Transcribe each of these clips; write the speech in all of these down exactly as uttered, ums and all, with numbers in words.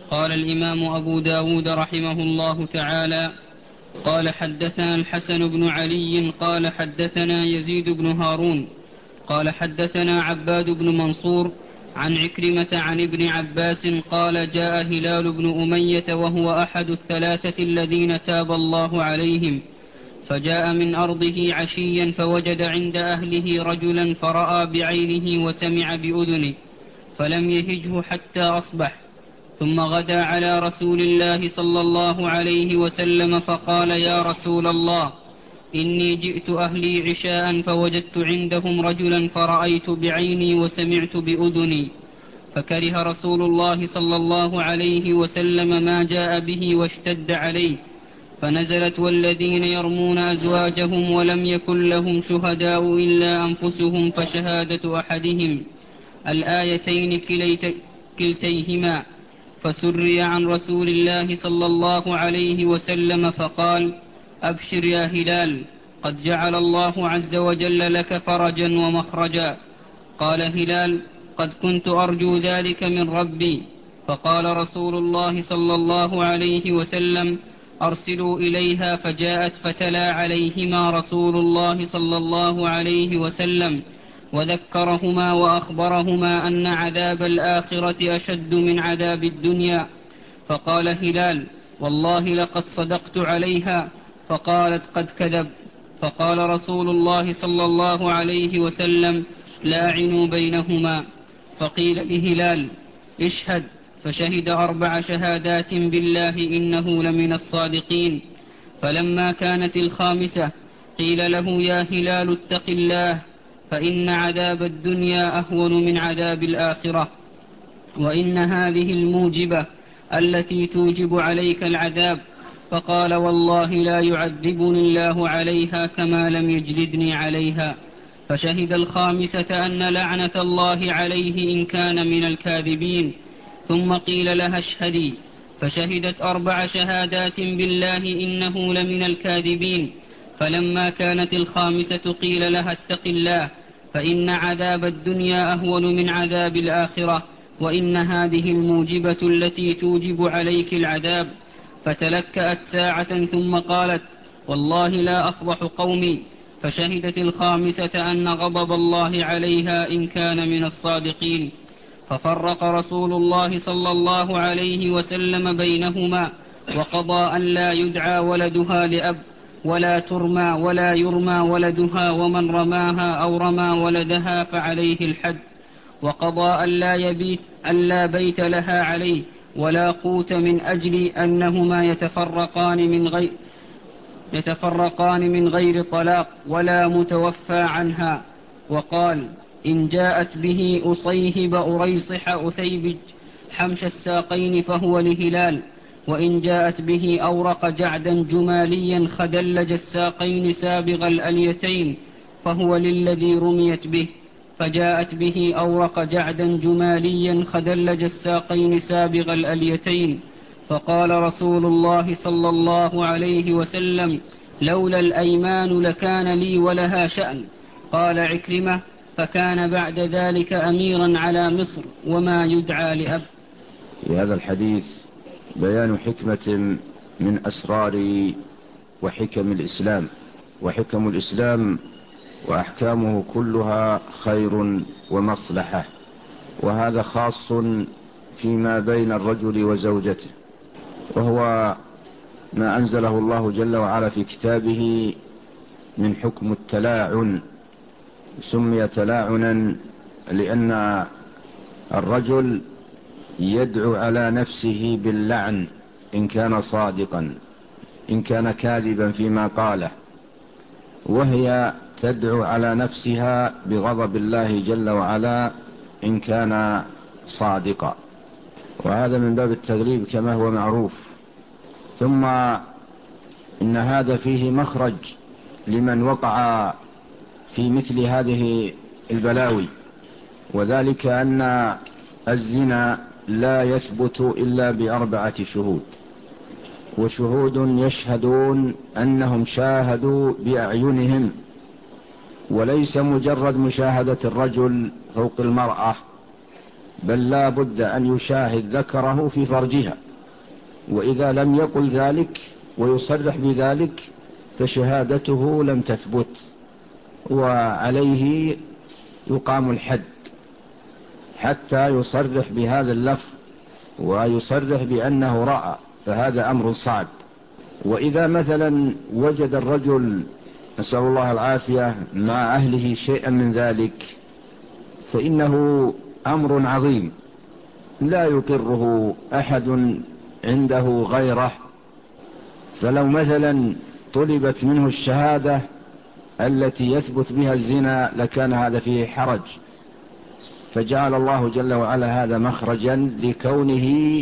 قال الإمام أبو داود رحمه الله تعالى: قال حدثنا الحسن بن علي قال حدثنا يزيد بن هارون قال حدثنا عباد بن منصور عن عكرمة عن ابن عباس قال: جاء هلال بن أمية وهو أحد الثلاثة الذين تاب الله عليهم، فجاء من أرضه عشيا فوجد عند أهله رجلا فرأى بعينه وسمع بأذنه، فلم يهجه حتى أصبح، ثم غدا على رسول الله صلى الله عليه وسلم فقال: يا رسول الله، إني جئت أهلي عشاء فوجدت عندهم رجلا فرأيت بعيني وسمعت بأذني، فكره رسول الله صلى الله عليه وسلم ما جاء به واشتد عليه، فنزلت: والذين يرمون أزواجهم ولم يكن لهم شهداء إلا أنفسهم فشهادة أحدهم الآيتين كلتيهما، فسري عن رسول الله صلى الله عليه وسلم فقال: أبشر يا هلال، قد جعل الله عز وجل لك فرجا ومخرجا. قال هلال: قد كنت أرجو ذلك من ربي. فقال رسول الله صلى الله عليه وسلم: أرسلوا إليها. فجاءت فتلا عليهما رسول الله صلى الله عليه وسلم وذكرهما وأخبرهما أن عذاب الآخرة أشد من عذاب الدنيا. فقال هلال: والله لقد صدقت عليها. فقالت: قد كذب. فقال رسول الله صلى الله عليه وسلم: لاعنوا بينهما. فقيل لهلال: اشهد. فشهد أربع شهادات بالله إنه لمن الصادقين. فلما كانت الخامسة قيل له: يا هلال اتق الله، فإن عذاب الدنيا أهون من عذاب الآخرة، وإن هذه الموجبة التي توجب عليك العذاب. فقال: والله لا يعذبني الله عليها كما لم يجلدني عليها. فشهد الخامسة أن لعنة الله عليه إن كان من الكاذبين. ثم قيل لها: اشهدي. فشهدت أربع شهادات بالله إنه لمن الكاذبين. فلما كانت الخامسة قيل لها: اتق الله، فإن عذاب الدنيا أهون من عذاب الآخرة، وإن هذه الموجبة التي توجب عليك العذاب. فتلكأت ساعة ثم قالت: والله لا أفضح قومي. فشهدت الخامسة أن غضب الله عليها إن كان من الصادقين. ففرق رسول الله صلى الله عليه وسلم بينهما، وقضى أن لا يدعى ولدها لأب، ولا ترمى ولا يرمى ولدها، ومن رماها أو رمى ولدها فعليه الحد. وقضى أن لا, يبيت أن لا بيت لها عليه ولا قوت، من أجل أنهما يتفرقان من غير يتفرقان من غير طلاق ولا متوفى عنها. وقال: إن جاءت به أصيهب أريصح أثيبج حمش الساقين فهو لهلال، وإن جاءت به أورق جعدا جماليا خدلج الساقين سابغ الأليتين فهو للذي رميت به. فجاءت به أورق جعدا جماليا خدلج الساقين سابغ الأليتين. فقال رسول الله صلى الله عليه وسلم: لولا الأيمان لكان لي ولها شأن. قال عكرمة: فكان بعد ذلك أميرا على مصر وما يدعى لأب. في هذا الحديث بيان حكمة من أسرار وحكم الإسلام، وحكم الإسلام وأحكامه كلها خير ومصلحة، وهذا خاص فيما بين الرجل وزوجته، وهو ما أنزله الله جل وعلا في كتابه من حكم التلاعن. سمي تلاعنا لأن الرجل يدعو على نفسه باللعن إن كان صادقا، إن كان كاذبا فيما قاله، وهي تدعو على نفسها بغضب الله جل وعلا إن كان صادقا، وهذا من باب التغليب كما هو معروف. ثم إن هذا فيه مخرج لمن وقع في مثل هذه البلاوي، وذلك أن الزنا لا يثبت إلا بأربعة شهود، وشهود يشهدون أنهم شاهدوا بأعينهم، وليس مجرد مشاهدة الرجل فوق المرأة بل لا بد أن يشاهد ذكره في فرجها، وإذا لم يقل ذلك ويصرح بذلك فشهادته لم تثبت، وعليه يقام الحد حتى يصرح بهذا اللفظ ويصرح بأنه رأى، فهذا أمر صعب. وإذا مثلا وجد الرجل نسأل الله العافية مع أهله شيئا من ذلك فإنه أمر عظيم لا يقره أحد عنده غيره. فلو مثلا طلبت منه الشهادة التي يثبت بها الزنا لكان هذا فيه حرج، فجعل الله جل وعلا هذا مخرجا لكونه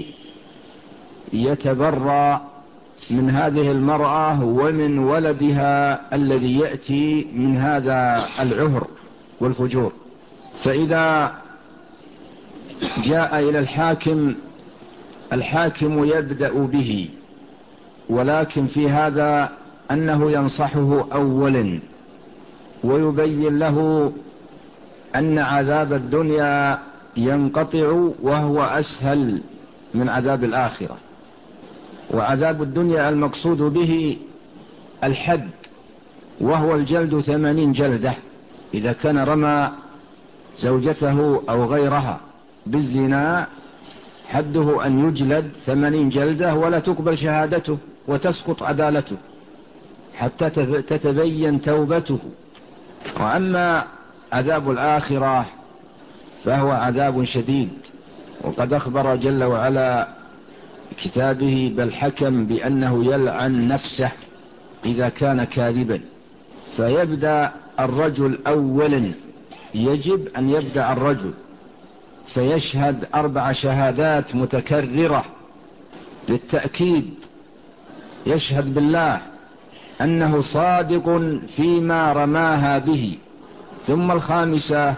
يتبرأ من هذه المرأة ومن ولدها الذي يأتي من هذا العهر والفجور. فإذا جاء إلى الحاكم، الحاكم يبدأ به، ولكن في هذا أنه ينصحه أولا ويبين له أن عذاب الدنيا ينقطع وهو أسهل من عذاب الآخرة، وعذاب الدنيا المقصود به الحد وهو الجلد ثمانين جلدة إذا كان رمى زوجته أو غيرها بالزنا، حده أن يجلد ثمانين جلدة ولا تقبل شهادته وتسقط عدالته حتى تتبين توبته. وأما عذاب الآخرة فهو عذاب شديد، وقد أخبر جل وعلا كتابه بل حكم بأنه يلعن نفسه إذا كان كاذبا. فيبدأ الرجل أولا، يجب أن يبدأ الرجل فيشهد أربع شهادات متكررة للتأكيد، يشهد بالله أنه صادق فيما رماها به. ثم الخامسة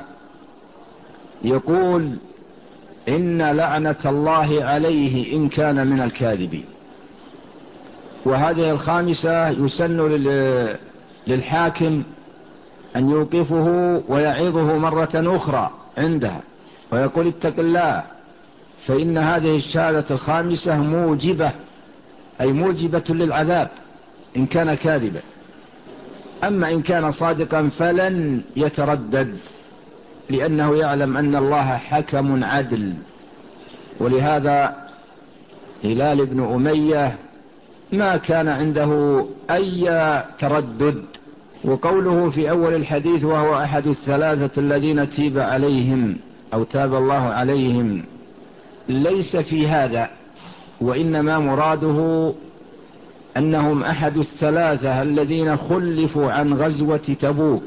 يقول إن لعنة الله عليه إن كان من الكاذبين. وهذه الخامسة يسن للحاكم أن يوقفه ويعظه مرة أخرى عندها ويقول اتق الله، فإن هذه الشهادة الخامسة موجبة، أي موجبة للعذاب إن كان كاذبا. أما إن كان صادقا فلن يتردد، لأنه يعلم أن الله حكم عدل. ولهذا هلال بن أمية ما كان عنده أي تردد. وقوله في أول الحديث وهو أحد الثلاثة الذين تيب عليهم أو تاب الله عليهم ليس في هذا، وإنما مراده أنهم أحد الثلاثة الذين خلفوا عن غزوة تبوك،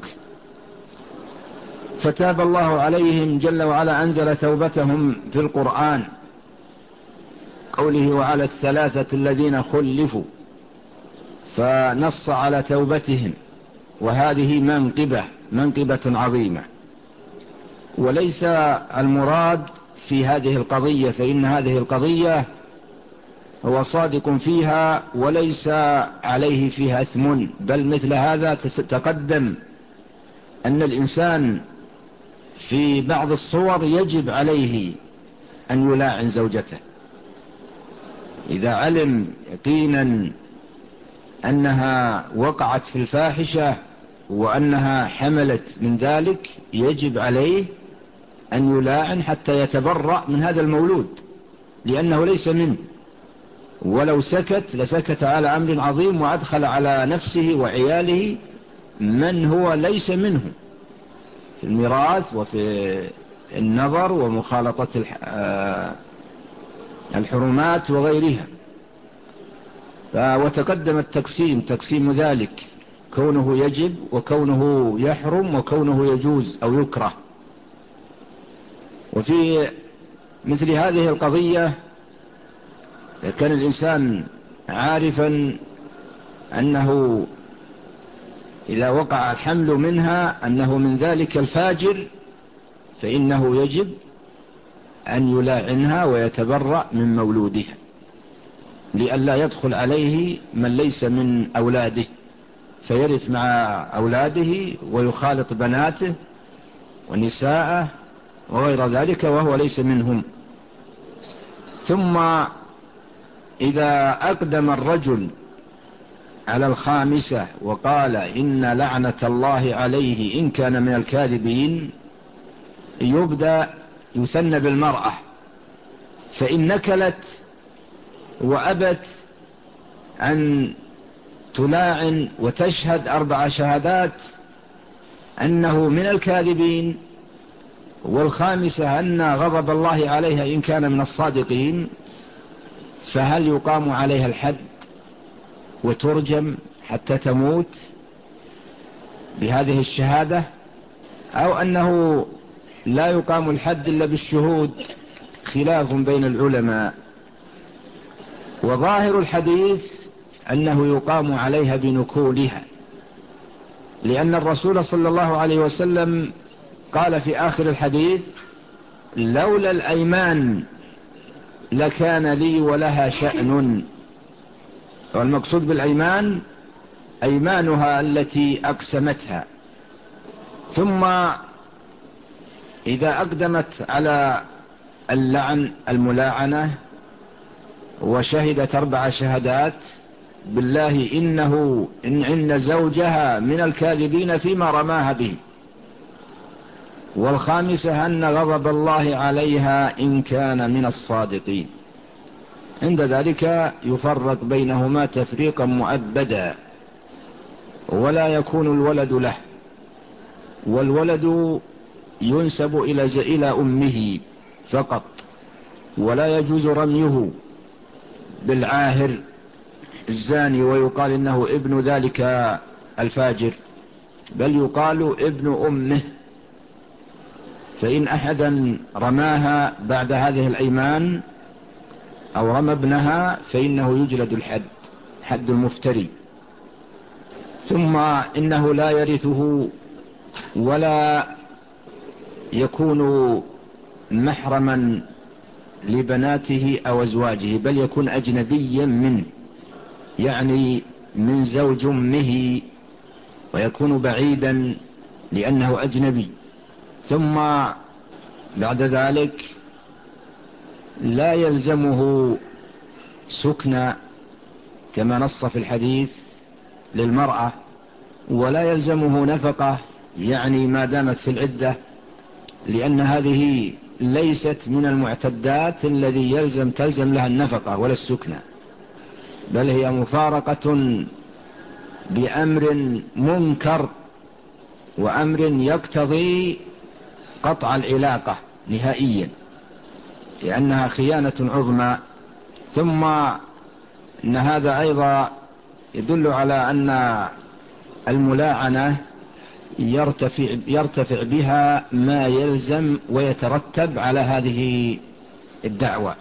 فتاب الله عليهم جل وعلا، أنزل توبتهم في القرآن قوله وعلى الثلاثة الذين خلفوا، فنص على توبتهم، وهذه منقبة منقبة عظيمة. وليس المراد في هذه القضية، فإن هذه القضية هو صادق فيها وليس عليه فيها إثم، بل مثل هذا تقدم أن الإنسان في بعض الصور يجب عليه أن يلاعن زوجته إذا علم يقينا أنها وقعت في الفاحشة وأنها حملت من ذلك، يجب عليه أن يلاعن حتى يتبرأ من هذا المولود، لأنه ليس منه. ولو سكت لسكت على أمر عظيم وأدخل على نفسه وعياله من هو ليس منه في الميراث وفي النظر ومخالطة الحرمات وغيرها. وتقدم التقسيم تقسيم ذلك، كونه يجب وكونه يحرم وكونه يجوز أو يكره. وفي مثل هذه القضية كان الإنسان عارفا أنه إذا وقع الحمل منها أنه من ذلك الفاجر، فإنه يجب أن يلاعنها ويتبرأ من مولودها لئلا يدخل عليه من ليس من أولاده فيرث مع أولاده ويخالط بناته ونساءه وغير ذلك وهو ليس منهم. ثم إذا أقدم الرجل على الخامسة وقال إن لعنة الله عليه إن كان من الكاذبين، يبدأ يثنى بالمرأة، فإن نكلت وأبت أن تلاعن وتشهد أربع شهادات أنه من الكاذبين، والخامسة أن غضب الله عليها إن كان من الصادقين، فهل يقام عليها الحد وترجم حتى تموت بهذه الشهادة، أو أنه لا يقام الحد إلا بالشهود؟ خلاف بين العلماء. وظاهر الحديث أنه يقام عليها بنكولها، لأن الرسول صلى الله عليه وسلم قال في آخر الحديث: لولا الأيمان لكان لي ولها شأن. والمقصود بالأيمان أيمانها التي أقسمتها. ثم إذا أقدمت على اللعن الملاعنة وشهدت أربع شهادات بالله إنه إن عن زوجها من الكاذبين فيما رماها به، والخامسة أن غضب الله عليها إن كان من الصادقين، عند ذلك يفرق بينهما تفريقا مؤبدا، ولا يكون الولد له، والولد ينسب إلى إلى أمه فقط، ولا يجوز رميه بالعاهر الزاني ويقال إنه ابن ذلك الفاجر، بل يقال ابن أمه. فإن أحدا رماها بعد هذه الأيمان أو رمى ابنها فإنه يجلد الحد، حد المفتري. ثم إنه لا يرثه ولا يكون محرما لبناته أو أزواجه، بل يكون أجنبيا منه، يعني من زوج أمه، ويكون بعيدا لأنه أجنبي. ثم بعد ذلك لا يلزمه سكن كما نص في الحديث للمرأة، ولا يلزمه نفقة يعني ما دامت في العدة، لأن هذه ليست من المعتدات الذي يلزم تلزم لها النفقة ولا السكنة، بل هي مفارقة بأمر منكر وأمر يقتضي قطع العلاقة نهائيا، لأنها خيانة عظمى. ثم إن هذا أيضا يدل على أن الملاعنة يرتفع, يرتفع بها ما يلزم ويترتب على هذه الدعوة،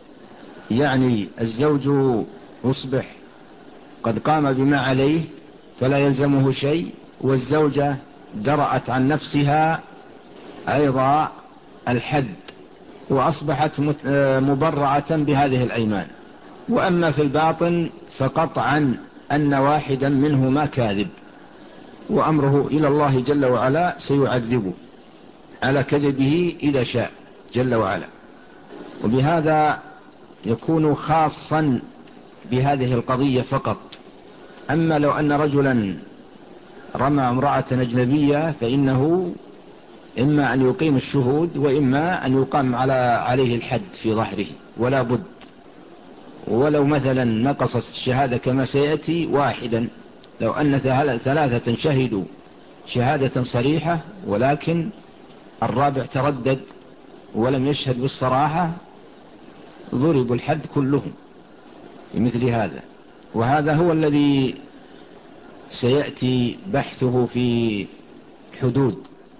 يعني الزوج يصبح قد قام بما عليه فلا يلزمه شيء، والزوجة درأت عن نفسها أيضا الحد وأصبحت مبرعة بهذه الأيمان. وأما في الباطن فقطعا أن واحدا منهما كاذب، وأمره إلى الله جل وعلا سيعذبه على كذبه إذا شاء جل وعلا. وبهذا يكون خاصا بهذه القضية فقط. أما لو أن رجلا رمى امرأة أجنبية فإنه إما أن يقيم الشهود وإما أن يقام على عليه الحد في ظهره ولا بد، ولو مثلا نقصت الشهادة كما سيأتي واحدا، لو أن ثلاثة شهدوا شهادة صريحة ولكن الرابع تردد ولم يشهد بالصراحة ضرب الحد كلهم بمثل هذا. وهذا هو الذي سيأتي بحثه في حدود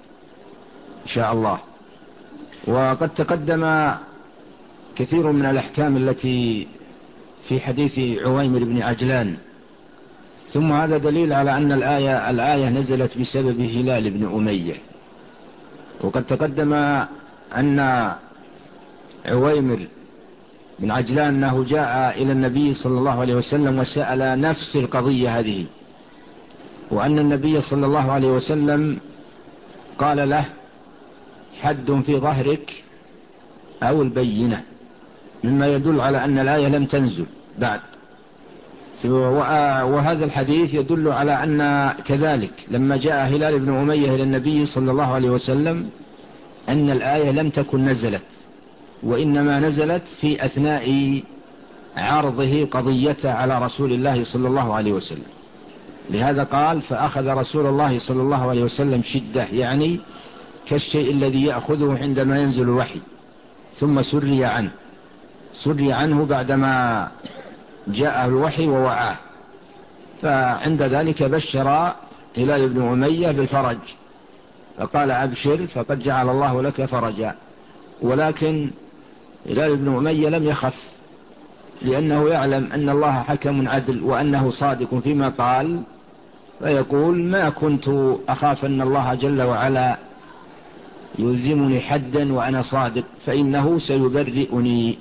إن شاء الله. وقد تقدم كثير من الأحكام التي في حديث عويمر بن عجلان. ثم هذا دليل على أن الآية, الآية نزلت بسبب هلال بن أمية. وقد تقدم أن عويمر بن عجلان أنه جاء إلى النبي صلى الله عليه وسلم وسأل نفس القضية هذه، وأن النبي صلى الله عليه وسلم قال له حد في ظهرك أو البينة، مما يدل على أن الآية لم تنزل بعد. وهذا الحديث يدل على أن كذلك لما جاء هلال بن أمية إلى النبي صلى الله عليه وسلم أن الآية لم تكن نزلت، وإنما نزلت في أثناء عرضه قضيته على رسول الله صلى الله عليه وسلم. لهذا قال: فأخذ رسول الله صلى الله عليه وسلم شدة، يعني كالشيء الذي يأخذه عندما ينزل الوحي، ثم سري عنه سري عنه بعدما جاء الوحي ووعاه. فعند ذلك بشر هلال بن أمية بالفرج، فقال: أبشر فقد جعل الله لك فرجا. ولكن هلال بن أمية لم يخف، لأنه يعلم أن الله حكم عدل وأنه صادق فيما قال، فيقول: ما كنت أخاف أن الله جل وعلا يلزمني حدا وأنا صادق، فإنه سيبرئني.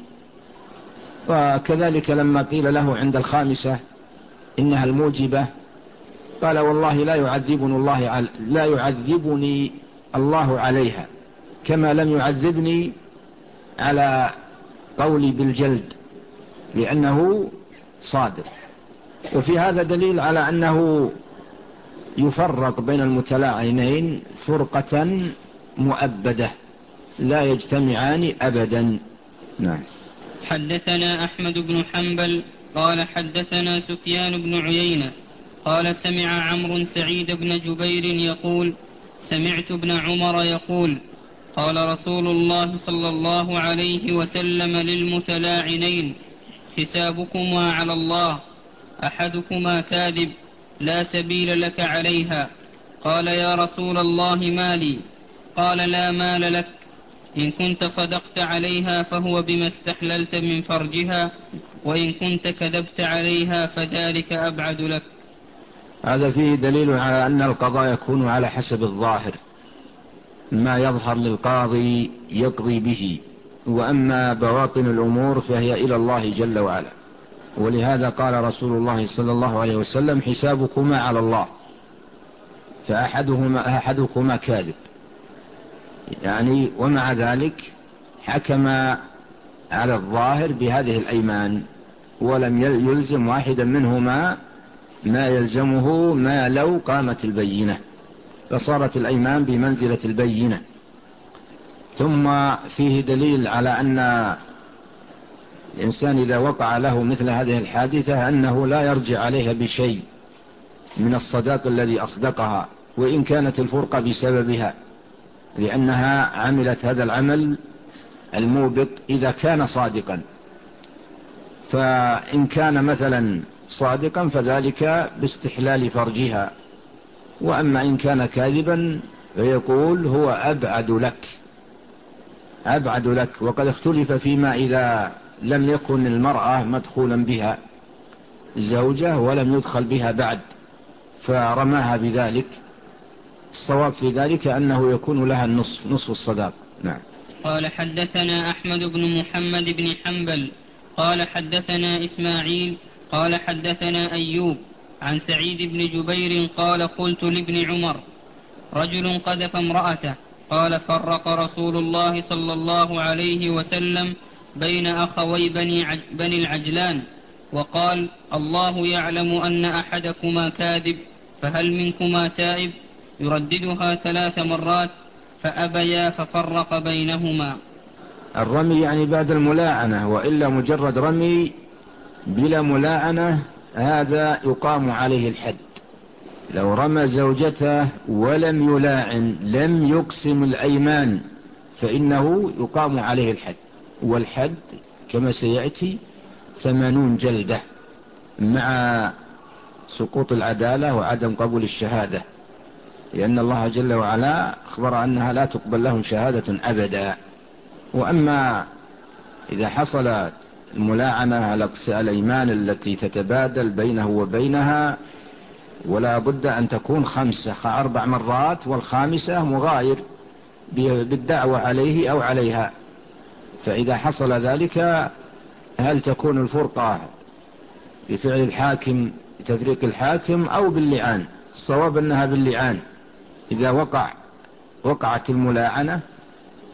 وكذلك لما قيل له عند الخامسة إنها الموجبة، قال: والله لا يعذبني الله على لا يعذبني الله عليها، كما لم يعذبني على قولي بالجلد، لأنه صادق. وفي هذا دليل على أنه يفرق بين المتلاعنين فرقة مؤبدة لا يجتمعان أبدا. نعم. حدثنا أحمد بن حنبل قال حدثنا سفيان بن عيينة قال سمع عمرو سعيد بن جبير يقول: سمعت ابن عمر يقول: قال رسول الله صلى الله عليه وسلم للمتلاعنين: حسابكما على الله، أحدكما كاذب لا سبيل لك عليها. قال: يا رسول الله ما لي؟ قال: لا مال لك، إن كنت صدقت عليها فهو بما استحللت من فرجها، وإن كنت كذبت عليها فذلك أبعد لك. هذا فيه دليل على أن القضاء يكون على حسب الظاهر، ما يظهر للقاضي يقضي به، وأما بواطن الأمور فهي إلى الله جل وعلا. ولهذا قال رسول الله صلى الله عليه وسلم: حسابكما على الله، فأحدهما أحدكما كاذب، يعني ومع ذلك حكم على الظاهر بهذه الأيمان، ولم يلزم واحدا منهما ما يلزمه ما لو قامت البينة، فصارت الأيمان بمنزلة البينة. ثم فيه دليل على أن الإنسان إذا وقع له مثل هذه الحادثة أنه لا يرجع عليها بشيء من الصداق الذي أصدقها، وإن كانت الفرقة بسببها، لأنها عملت هذا العمل الموبق إذا كان صادقا. فإن كان مثلا صادقا فذلك باستحلال فرجها، وأما إن كان كاذبا فيقول: هو أبعد لك أبعد لك. وقد اختلف فيما إذا لم يكن المرأة مدخولا بها زوجة ولم يدخل بها بعد فرماها بذلك، الصواب في ذلك أنه يكون لها النصف نصف الصداق. نعم. قال حدثنا أحمد بن محمد بن حنبل قال حدثنا إسماعيل قال حدثنا أيوب عن سعيد بن جبير قال: قلت لابن عمر: رجل قذف امرأته، قال: فرق رسول الله صلى الله عليه وسلم بين أخوي بني, عج بني العجلان، وقال: الله يعلم أن أحدكما كاذب، فهل منكما تائب؟ يرددها ثلاث مرات فأبيا ففرق بينهما. الرمي يعني بعد الملاعنة، وإلا مجرد رمي بلا ملاعنة هذا يقام عليه الحد. لو رمى زوجته ولم يلاعن لم يقسم الأيمان فإنه يقام عليه الحد، والحد كما سيأتي ثمانون جلدة مع سقوط العدالة وعدم قبول الشهادة، لأن الله جل وعلا أخبر أنها لا تقبل لهم شهادة أبدا. وأما إذا حصلت الملاعنة الأيمان التي تتبادل بينه وبينها، ولا بد أن تكون خمسة أربع مرات، والخامسة مغاير بالدعوة عليه أو عليها، فإذا حصل ذلك هل تكون الفرقة بفعل الحاكم بتفريق الحاكم أو باللعان؟ الصواب أنها باللعان. إذا وقع وقعت الملاعنة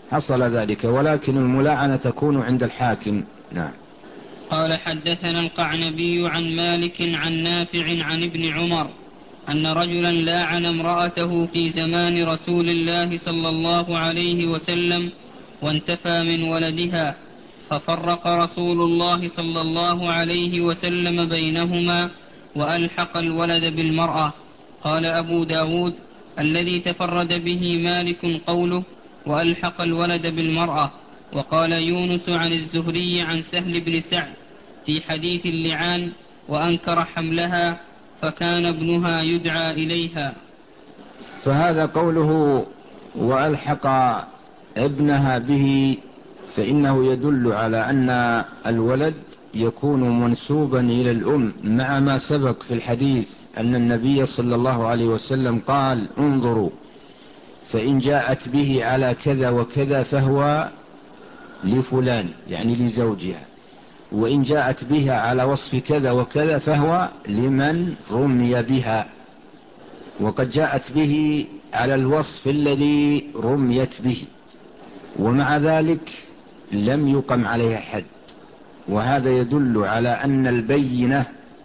حصل ذلك، ولكن الملاعنة تكون عند الحاكم. نعم. قال حدثنا القعنبي عن مالك عن نافع عن ابن عمر أن رجلا لاعن امرأته في زمان رسول الله صلى الله عليه وسلم وانتفى من ولدها، ففرق رسول الله صلى الله عليه وسلم بينهما وألحق الولد بالمرأة. قال أبو داود: الذي تفرد به مالك قوله وألحق الولد بالمرأة. وقال يونس عن الزهري عن سهل بن سعد في حديث اللعان: وأنكر حملها فكان ابنها يدعى إليها. فهذا قوله وألحق ابنها به فإنه يدل على أن الولد يكون منسوبا إلى الأم، مع ما سبق في الحديث أن النبي صلى الله عليه وسلم قال: انظروا فإن جاءت به على كذا وكذا فهو لفلان، يعني لزوجها، وإن جاءت بها على وصف كذا وكذا فهو لمن رمي بها. وقد جاءت به على الوصف الذي رميت به، ومع ذلك لم يقم عليها حد. وهذا يدل على أن البينة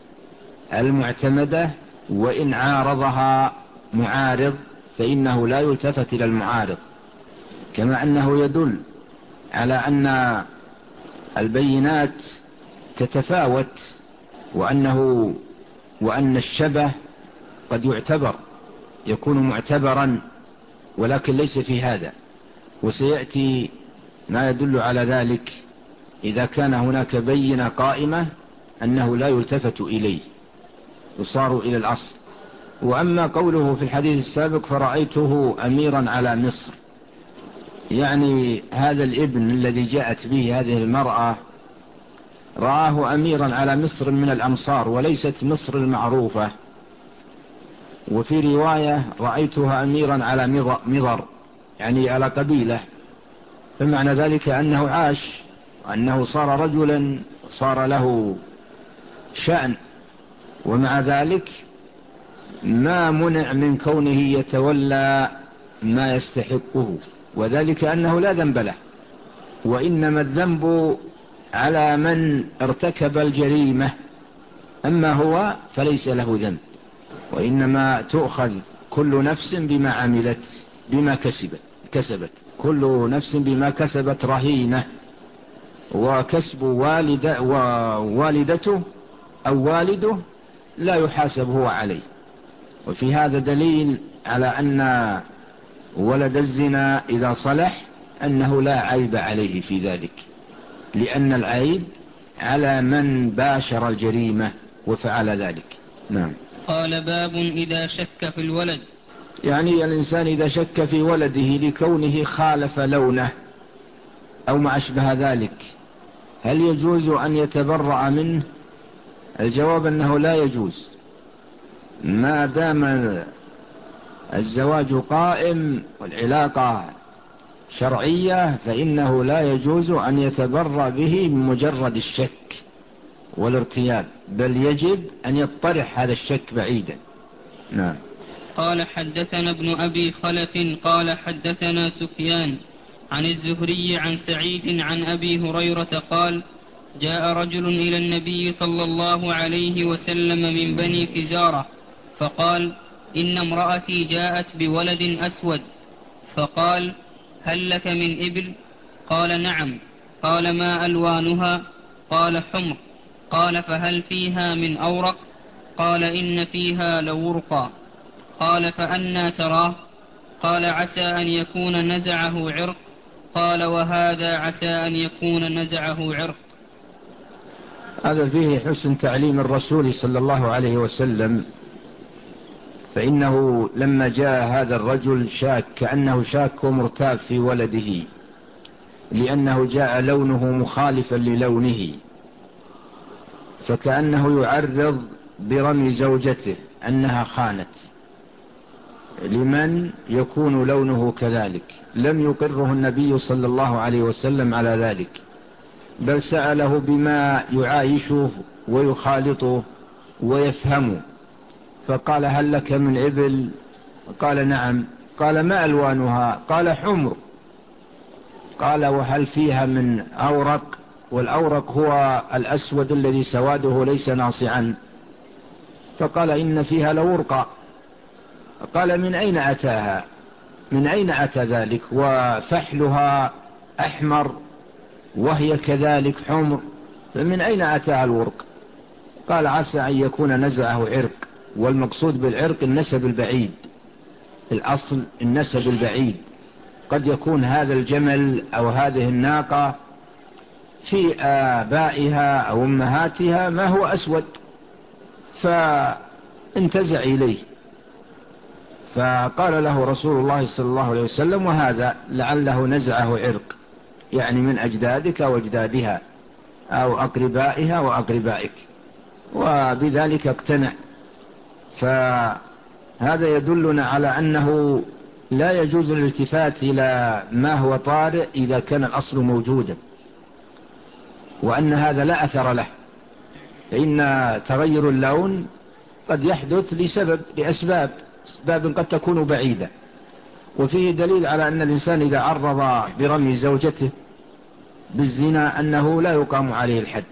المعتمدة وإن عارضها معارض فإنه لا يلتفت إلى المعارض، كما أنه يدل على أن البينات تتفاوت، وأنه وأن الشبه قد يعتبر يكون معتبرا، ولكن ليس في هذا. وسيأتي ما يدل على ذلك إذا كان هناك بينة قائمة أنه لا يلتفت إليه، يصار إلى الأصل. وأما قوله في الحديث السابق فرأيته أميرا على مصر، يعني هذا الابن الذي جاءت به هذه المرأة رآه أميرا على مصر من الأمصار وليست مصر المعروفة. وفي رواية رأيتها أميرا على مضر، يعني على قبيلة، فمعنى ذلك أنه عاش، أنه صار رجلا، صار له شأن، ومع ذلك ما منع من كونه يتولى ما يستحقه، وذلك أنه لا ذنب له، وإنما الذنب على من ارتكب الجريمة، أما هو فليس له ذنب، وإنما تؤخذ كل نفس بما عملت بما كسبت كسبت كل نفس بما كسبت رهينة، وكسب والد ووالدته أو والده لا يحاسب هو عليه. وفي هذا دليل على أن ولد الزنا إذا صلح أنه لا عيب عليه في ذلك، لأن العيب على من باشر الجريمة وفعل ذلك. نعم. قال باب إذا شك في الولد، يعني الإنسان إذا شك في ولده لكونه خالف لونه أو ما أشبه ذلك، هل يجوز أن يتبرأ منه؟ الجواب أنه لا يجوز، ما دام الزواج قائم والعلاقة شرعية فإنه لا يجوز أن يتبرأ به من مجرد الشك والارتياب، بل يجب أن يطرح هذا الشك بعيدا. نعم. قال حدثنا ابن أبي خلف قال حدثنا سفيان عن الزهري عن سعيد عن أبي هريرة قال: جاء رجل إلى النبي صلى الله عليه وسلم من بني فزارة فقال: إن امرأتي جاءت بولد أسود. فقال: هل لك من إبل؟ قال: نعم. قال: ما ألوانها؟ قال: حمر. قال: فهل فيها من أورق؟ قال: إن فيها لورقا. قال: فأنى تراه؟ قال: عسى أن يكون نزعه عرق. قال: وهذا عسى أن يكون نزعه عرق. هذا فيه حسن تعليم الرسول صلى الله عليه وسلم، فإنه لما جاء هذا الرجل شاك، كأنه شاك ومرتاب في ولده، لأنه جاء لونه مخالفا للونه، فكأنه يعرض برمي زوجته أنها خانت لمن يكون لونه كذلك. لم يقره النبي صلى الله عليه وسلم على ذلك، بل سأله بما يعايشه ويخالطه ويفهمه، فقال: هل لك من إبل؟ قال: نعم. قال: ما ألوانها؟ قال: حمر. قال وهل فيها من أورق؟ والأورق هو الأسود الذي سواده ليس ناصعا. فقال إن فيها لورقا. قال من أين أتاها؟ من أين أتى ذلك؟ وفحلها أحمر وهي كذلك حمر، فمن أين أتاها الورق؟ قال عسى أن يكون نزعه عرق، والمقصود بالعرق النسب البعيد، الأصل النسب البعيد. قد يكون هذا الجمل أو هذه الناقة في آبائها أو أمهاتها ما هو أسود فانتزع إليه. فقال له رسول الله صلى الله عليه وسلم وهذا لعله نزعه عرق، يعني من أجدادك وأجدادها أو أقربائها وأقربائك، وبذلك اقتنع. فهذا يدلنا على أنه لا يجوز الالتفات إلى ما هو طارئ إذا كان الأصل موجودا، وأن هذا لا أثر له، فإن تغير اللون قد يحدث لسبب لأسباب أسباب قد تكون بعيدة. وفيه دليل على أن الإنسان إذا عرض برمي زوجته بالزنا أنه لا يقام عليه الحد،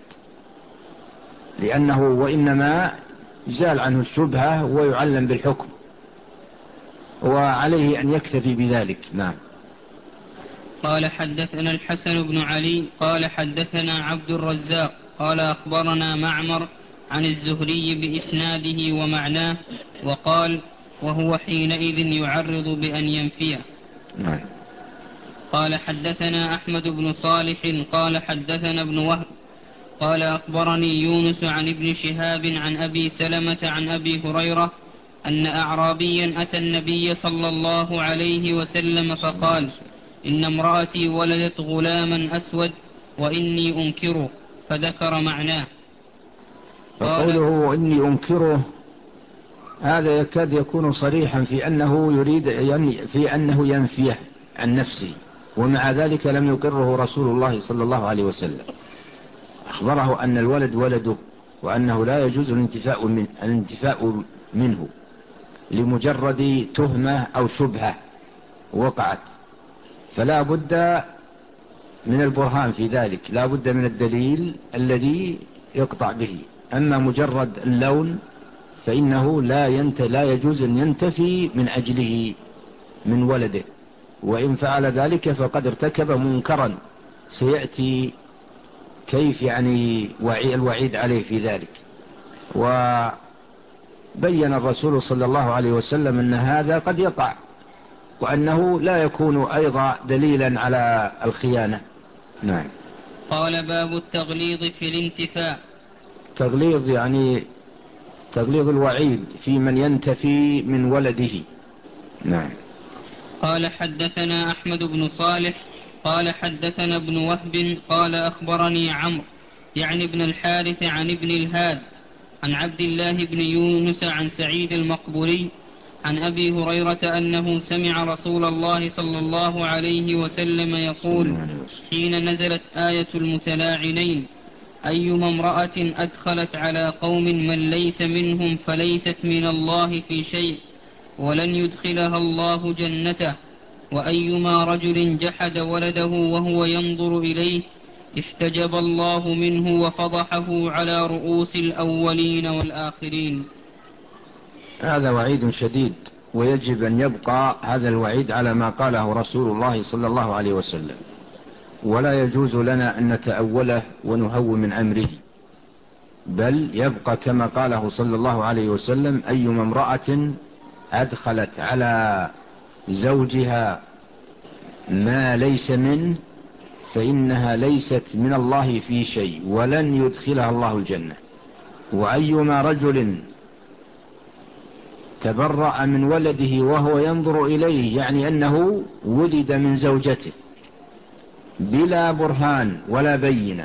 لأنه وإنما زال عنه الشبهة ويعلم بالحكم، وعليه أن يكتفي بذلك. نعم. قال حدثنا الحسن بن علي قال حدثنا عبد الرزاق قال أخبرنا معمر عن الزهري بإسناده ومعناه، وقال وهو حينئذ يعرض بأن ينفيه. نعم. قال حدثنا أحمد بن صالح قال حدثنا ابن وهب قال أخبرني يونس عن ابن شهاب عن أبي سلمة عن أبي هريرة أن أعرابيا أتى النبي صلى الله عليه وسلم فقال إن امرأتي ولدت غلاما أسود وإني أنكره، فذكر معناه. فقوله إني أنكره هذا يكاد يكون صريحا في أنه يريد في أنه ينفيه عن نفسه، ومع ذلك لم يقره رسول الله صلى الله عليه وسلم. أخبره أن الولد ولده وأنه لا يجوز الانتفاء, من الانتفاء منه لمجرد تهمة أو شبهة وقعت، فلا بد من البرهان في ذلك، لا بد من الدليل الذي يقطع به. أما مجرد اللون فإنه لا, ينت لا يجوز أن ينتفي من أجله من ولده، وإن فعل ذلك فقد ارتكب منكرا سيأتي كيف يعني الوعيد عليه في ذلك. وبين الرسول صلى الله عليه وسلم أن هذا قد يقع، وأنه لا يكون أيضا دليلا على الخيانة. نعم. قال باب التغليظ في الانتفاء. تغليظ يعني تغليظ الوعيد في من ينتفي من ولده. نعم. قال حدثنا أحمد بن صالح قال حدثنا ابن وهب قال أخبرني عمرو يعني ابن الحارث عن ابن الهاد عن عبد الله بن يونس عن سعيد المقبوري عن أبي هريرة أنه سمع رسول الله صلى الله عليه وسلم يقول حين نزلت آية المتلاعنين أيما امرأة أدخلت على قوم من ليس منهم فليست من الله في شيء ولن يدخلها الله جنته، وأيما رجل جحد ولده وهو ينظر إليه احتجب الله منه وفضحه على رؤوس الأولين والآخرين. هذا وعيد شديد، ويجب أن يبقى هذا الوعيد على ما قاله رسول الله صلى الله عليه وسلم، ولا يجوز لنا أن نتأوله ونهو من أمره، بل يبقى كما قاله صلى الله عليه وسلم أيما امرأة أدخلت على زوجها ما ليس منه فإنها ليست من الله في شيء ولن يدخلها الله الجنة، وأيما رجل تبرأ من ولده وهو ينظر إليه يعني أنه ولد من زوجته بلا برهان ولا بينة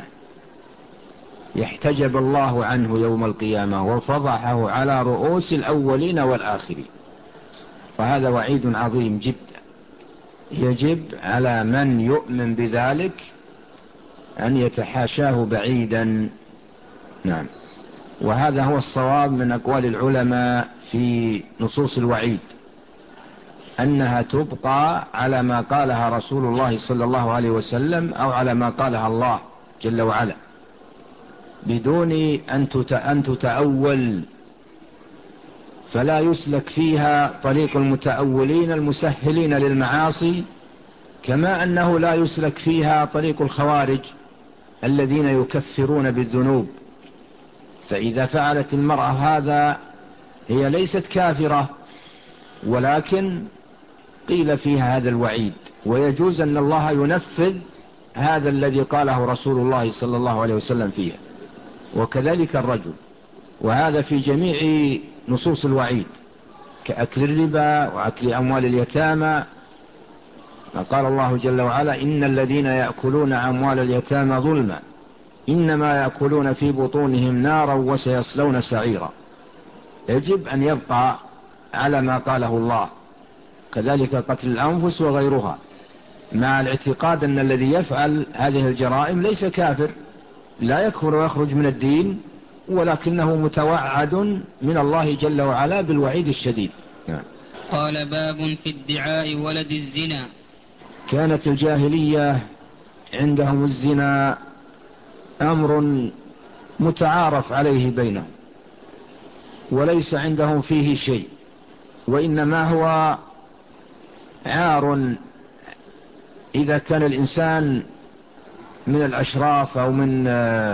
يحتجب الله عنه يوم القيامة وفضحه على رؤوس الأولين والآخرين. وهذا وعيد عظيم جدا، يجب على من يؤمن بذلك أن يتحاشاه بعيدا. نعم. وهذا هو الصواب من أقوال العلماء في نصوص الوعيد. أنها تبقى على ما قالها رسول الله صلى الله عليه وسلم أو على ما قالها الله جل وعلا، بدون أن تتأول، فلا يسلك فيها طريق المتأولين المسهلين للمعاصي، كما أنه لا يسلك فيها طريق الخوارج الذين يكفرون بالذنوب. فإذا فعلت المرأة هذا هي ليست كافرة، ولكن قيل فيها هذا الوعيد، ويجوز أن الله ينفذ هذا الذي قاله رسول الله صلى الله عليه وسلم فيها. وكذلك الرجل، وهذا في جميع نصوص الوعيد، كأكل الربا وأكل أموال اليتامى. قال الله جل وعلا: إن الذين يأكلون أموال اليتامى ظلما إنما يأكلون في بطونهم نارا وسيصلون سعيرا. يجب أن يبقى على ما قاله الله. كذلك قتل الأنفس وغيرها، مع الاعتقاد أن الذي يفعل هذه الجرائم ليس كافر، لا يكفر ويخرج من الدين، ولكنه متوعد من الله جل وعلا بالوعيد الشديد. قال: باب في ادعاء ولد الزنا. كانت الجاهلية عندهم الزنا أمر متعارف عليه بينهم، وليس عندهم فيه شيء، وإنما هو عار إذا كان الإنسان من الأشراف أو من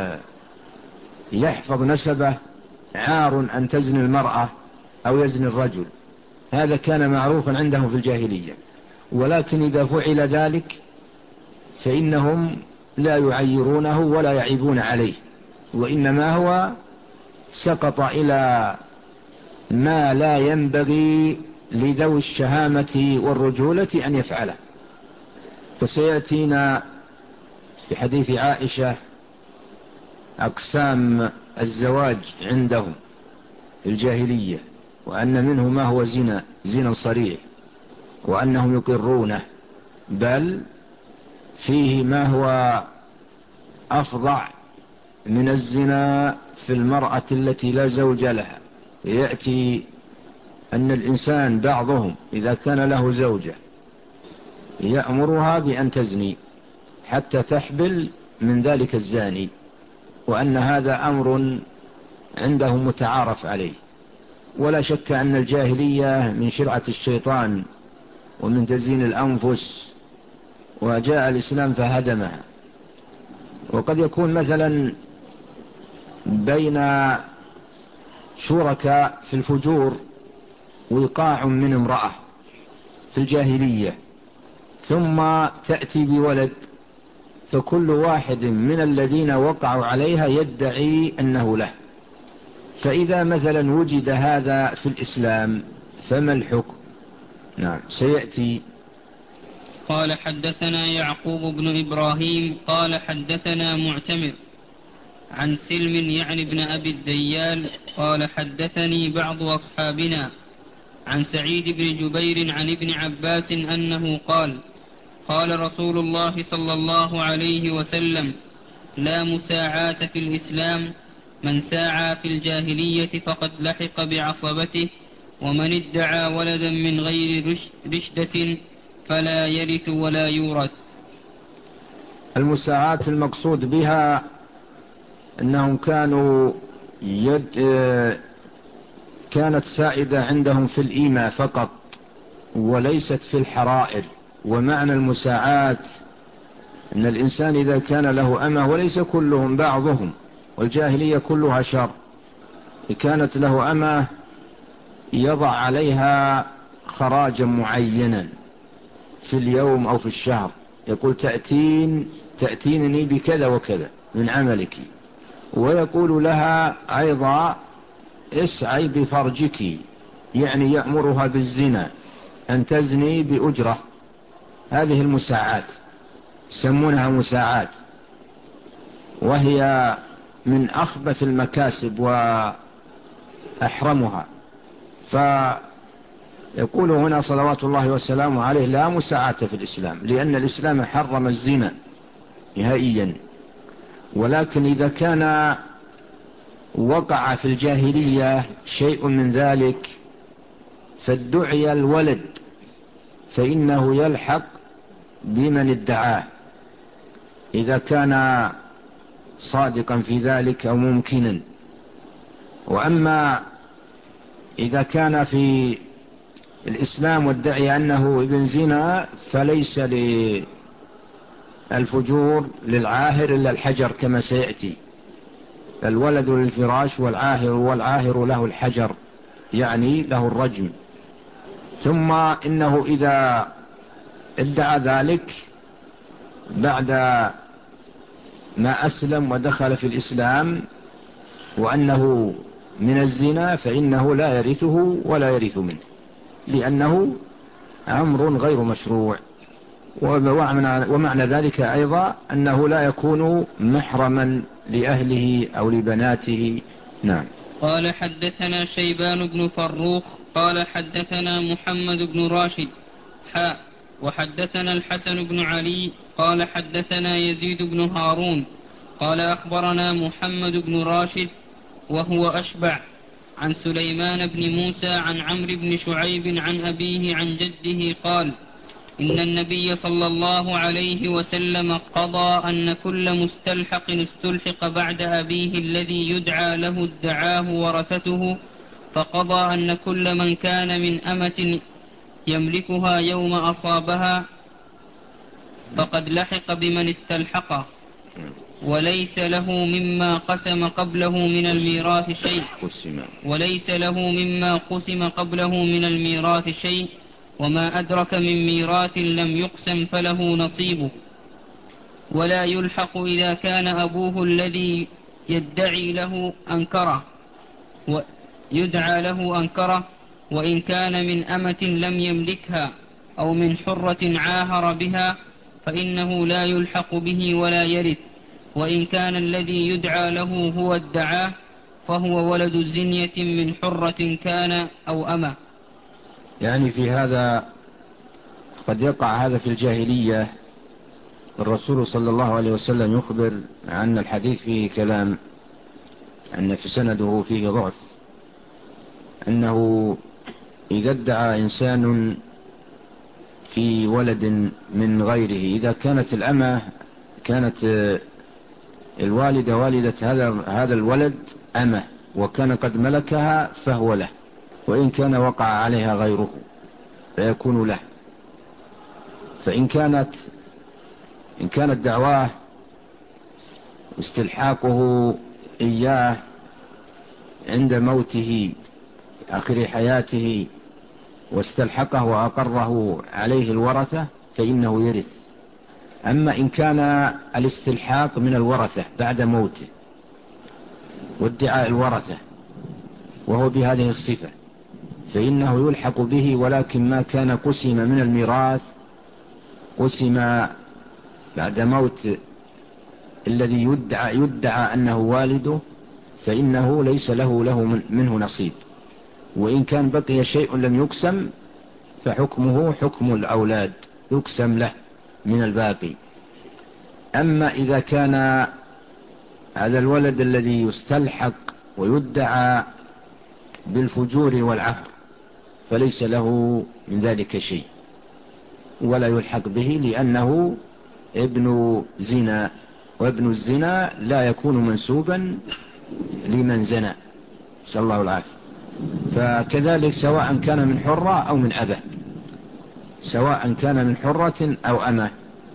يحفظ نسبه، عار أن تزني المرأة أو يزني الرجل، هذا كان معروفا عندهم في الجاهلية. ولكن إذا فعل ذلك فإنهم لا يعيرونه ولا يعيبون عليه، وإنما هو سقط إلى ما لا ينبغي لذوي الشهامة والرجولة أن يفعله. وسيأتينا في حديث عائشة أقسام الزواج عندهم الجاهلية، وأن منه ما هو زنا زنا صريح، وأنهم يقرونه، بل فيه ما هو أفظع من الزنا في المرأة التي لا زوج لها. يأتي أن الإنسان بعضهم إذا كان له زوجة يأمرها بأن تزني حتى تحبل من ذلك الزاني، وأن هذا أمر عندهم متعارف عليه. ولا شك أن الجاهلية من شرعة الشيطان ومن تزيين الأنفس، وجاء الإسلام فهدمها. وقد يكون مثلا بين شركاء في الفجور وقاع من امرأة في الجاهلية، ثم تأتي بولد، فكل واحد من الذين وقعوا عليها يدعي أنه له. فإذا مثلا وجد هذا في الإسلام فما الحكم؟ نعم سيأتي. قال: حدثنا يعقوب بن إبراهيم قال حدثنا معتمر عن سلم يعني ابن أبي الديال قال: حدثني بعض أصحابنا عن سعيد بن جبير عن ابن عباس أنه قال: قال رسول الله صلى الله عليه وسلم: لا مساعاة في الإسلام، من ساعى في الجاهلية فقد لحق بعصبته، ومن ادعى ولدا من غير رشدة فلا يرث ولا يورث. المساعاة المقصود بها أنهم كانوا يد كانت سائدة عندهم في الإيماء فقط وليست في الحرائر. ومعنى المساعاة أن الإنسان إذا كان له أمة، وليس كلهم، بعضهم، والجاهلية كلها شر، كانت له أمة يضع عليها خراجا معينا في اليوم أو في الشهر، يقول تأتين تأتينني بكذا وكذا من عملك، ويقول لها أيضا اسعي بفرجك، يعني يأمرها بالزنا، أن تزني بأجرة. هذه المساعات يسمونها مساعات، وهي من أخبث المكاسب وأحرمها. فيقول هنا صلوات الله وسلامه عليه: لا مساعاة في الإسلام، لأن الإسلام حرم الزنا نهائيا. ولكن إذا كان وقع في الجاهلية شيء من ذلك فادعي الولد فإنه يلحق بمن ادعاه إذا كان صادقا في ذلك أو ممكنا. وأما إذا كان في الإسلام وادعي أنه ابن زنا فليس للفجور للعاهر إلا الحجر كما سيأتي. الولد للفراش والعاهر والعاهر له الحجر، يعني له الرجم. ثم إنه إذا ادعى ذلك بعد ما أسلم ودخل في الإسلام وأنه من الزنا فإنه لا يرثه ولا يرث منه، لأنه أمر غير مشروع. ومعنى ذلك أيضا أنه لا يكون محرما لأهله أو لبناته. نعم. قال حدثنا شيبان بن فروخ قال حدثنا محمد بن راشد حاء وحدثنا الحسن بن علي قال حدثنا يزيد بن هارون قال أخبرنا محمد بن راشد وهو أشبع عن سليمان بن موسى عن عمرو بن شعيب عن أبيه عن جده قال إن النبي صلى الله عليه وسلم قضى أن كل مستلحق استلحق بعد أبيه الذي يدعى له ادعاه ورثته، فقضى أن كل من كان من أمة يملكها يوم أصابها فقد لحق بمن استلحقه، وليس له مما قسم قبله من الميراث شيء وليس له مما قسم قبله من الميراث شيء وما أدرك من ميراث لم يقسم فله نصيبه، ولا يلحق إذا كان أبوه الذي يدعي له أنكره ويدعى له أنكره، وإن كان من أمة لم يملكها أو من حرة عاهر بها فإنه لا يلحق به ولا يرث، وإن كان الذي يدعى له هو ادعاه فهو ولد زنية من حرة كان أو أمة. يعني في هذا قد يقع هذا في الجاهلية. الرسول صلى الله عليه وسلم يخبر عن الحديث فيه كلام، أن في سنده فيه ضعف، أنه إذا ادعى إنسان في ولد من غيره، إذا كانت الأمة كانت الوالدة والدة هذا هذا الولد أمة وكان قد ملكها فهو له، وإن كان وقع عليها غيره فيكون له. فإن كانت إن كانت دعواه استلحاقه إياه عند موته آخر حياته واستلحقه وأقره عليه الورثة فإنه يرث. أما إن كان الاستلحاق من الورثة بعد موته وادعاء الورثة وهو بهذه الصفة فإنه يلحق به، ولكن ما كان قسم من الميراث قسم بعد موت الذي يدعى, يدعى أنه والده، فإنه ليس له له منه نصيب. وإن كان بقي شيء لم يقسم فحكمه حكم الأولاد، يقسم له من الباقي. أما إذا كان هذا الولد الذي يستلحق ويدعى بالفجور والعهر فليس له من ذلك شيء ولا يلحق به، لأنه ابن زنا، وابن الزنا لا يكون منسوبا لمن زنى، نسأل الله العافية. فكذلك سواء كان من حرة أو من أبة، سواء كان من حرة أو أمة،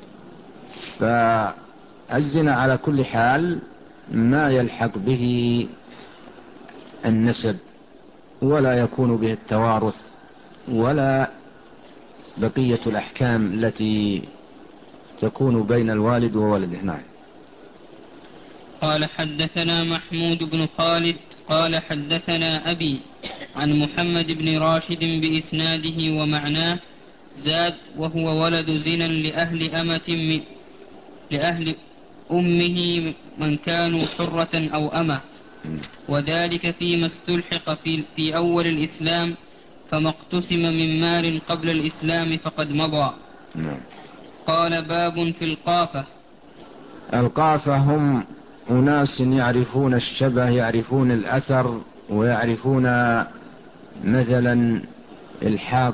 فالزنا على كل حال ما يلحق به النسب ولا يكون به التوارث ولا بقية الأحكام التي تكون بين الوالد وولده. نعم. قال حدثنا محمود بن خالد قال حدثنا أبي عن محمد بن راشد بإسناده ومعناه زاد وهو ولد زنا لأهل أمة لأهل أمه من كانوا حرة أو أمة، وذلك فيما استلحق في, في أول الإسلام، فما اقتسم من مال قبل الإسلام فقد مضى. قال باب في القافة. القافة هم أناس يعرفون الشبه، يعرفون الأثر، ويعرفون مثلا الحاق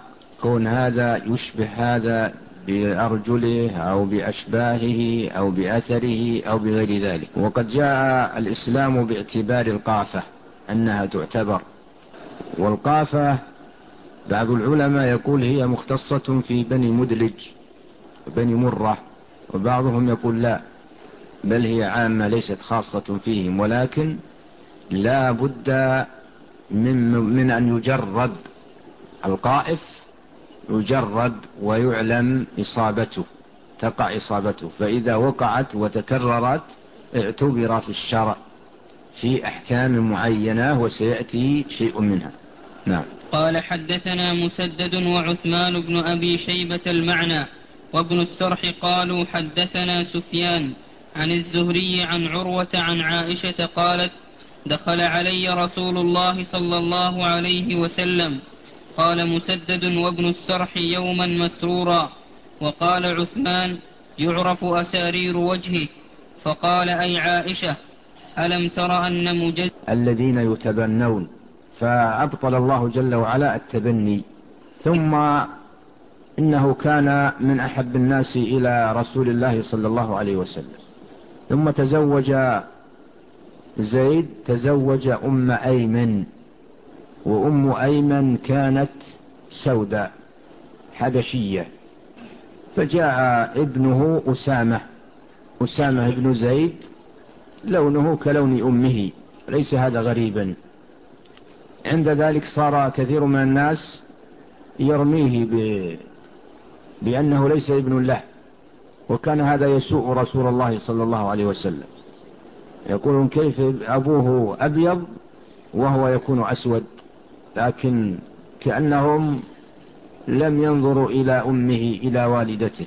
كون هذا يشبه هذا بأرجله أو بأشباهه أو بأثره أو بغير ذلك. وقد جاء الإسلام باعتبار القافة أنها تعتبر، والقافة بعض العلماء يقول هي مختصة في بني مدلج وبني مرة، وبعضهم يقول لا، بل هي عامة ليست خاصة فيهم، ولكن لا بد من, من أن يجرب القائف، يجرب ويعلم إصابته، تقع إصابته، فإذا وقعت وتكررت اعتبر في الشرع في أحكام معينة وسيأتي شيء منها. نعم. قال حدثنا مسدد وعثمان بن أبي شيبة المعنى وابن السرح قالوا حدثنا سفيان عن الزهري عن عروة عن عائشة قالت دخل علي رسول الله صلى الله عليه وسلم. قال مسدد وابن السرح يوما مسرورا. وقال عثمان يعرف أسارير وجهه. فقال أي عائشة ألم تر أن مجد الذين يتبنون، فأبطل الله جل وعلا التبني. ثم إنه كان من أحب الناس إلى رسول الله صلى الله عليه وسلم. ثم تزوج زيد، تزوج أم أيمن، وأم أيمن كانت سوداء حبشية، فجاء ابنه أسامة أسامة ابن زيد لونه كلون أمه، ليس هذا غريبا. عند ذلك صار كثير من الناس يرميه ب... بأنه ليس ابن له، وكان هذا يسوء رسول الله صلى الله عليه وسلم، يقولون كيف أبوه أبيض وهو يكون أسود، لكن كأنهم لم ينظروا إلى أمه إلى والدته.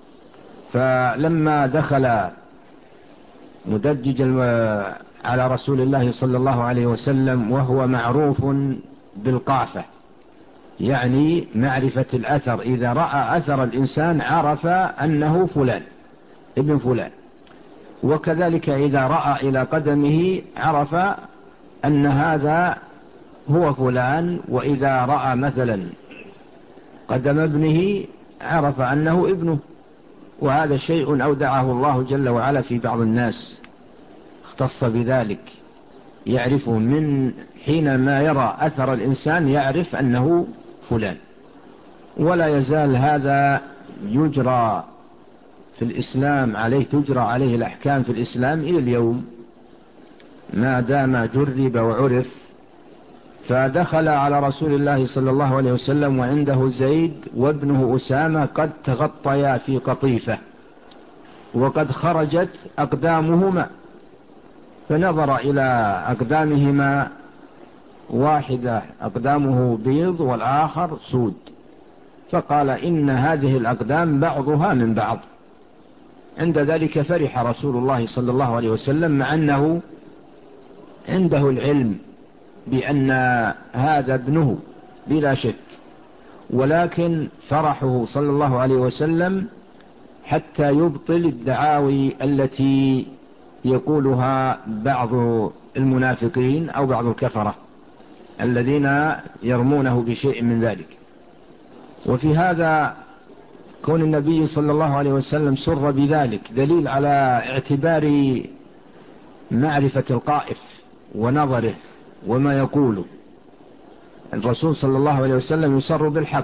فلما دخل مدجج على رسول الله صلى الله عليه وسلم وهو معروف بالقافة، يعني معرفة الأثر، إذا رأى أثر الإنسان عرف أنه فلان ابن فلان، وكذلك إذا رأى إلى قدمه عرف أن هذا هو فلان، وإذا رأى مثلا قدم ابنه عرف أنه ابنه. وهذا شيء أودعه الله جل وعلا في بعض الناس، اختص بذلك، يعرف من حينما يرى أثر الإنسان يعرف أنه فلان. ولا يزال هذا يجرى في الإسلام عليه، تجرى عليه الأحكام في الإسلام إلى اليوم ما دام جرب وعرف. فدخل على رسول الله صلى الله عليه وسلم وعنده زيد وابنه أسامة قد تغطيا في قطيفة وقد خرجت أقدامهما، فنظر إلى أقدامهما، واحدة أقدامه بيض والآخر سود، فقال إن هذه الأقدام بعضها من بعض. عند ذلك فرح رسول الله صلى الله عليه وسلم، مع أنه عنده العلم بأن هذا ابنه بلا شك، ولكن فرحه صلى الله عليه وسلم حتى يبطل الدعاوي التي يقولها بعض المنافقين أو بعض الكفرة الذين يرمونه بشيء من ذلك. وفي هذا كون النبي صلى الله عليه وسلم سر بذلك دليل على اعتبار معرفة القائف ونظره وما يقوله. الرسول صلى الله عليه وسلم يسر بالحق،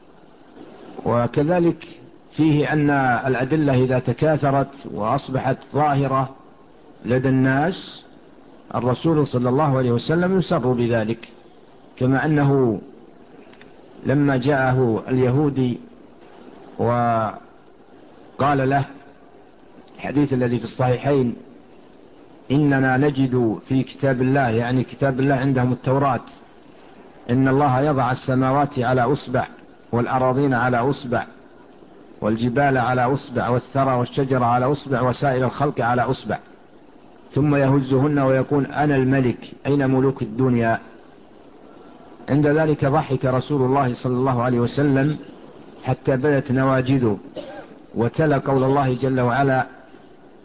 وكذلك فيه أن الأدلة إذا تكاثرت وأصبحت ظاهرة لدى الناس الرسول صلى الله عليه وسلم يسر بذلك، كما أنه لما جاءه اليهودي وقال له الحديث الذي في الصحيحين إننا نجد في كتاب الله، يعني كتاب الله عندهم التوراة، إن الله يضع السماوات على أصبع والأراضين على أصبع والجبال على أصبع والثرى والشجر على أصبع وسائر الخلق على أصبع، ثم يهزهن ويقول أنا الملك أين ملوك الدنيا. عند ذلك ضحك رسول الله صلى الله عليه وسلم حتى بدت نواجذه، وتلا قول الله جل وعلا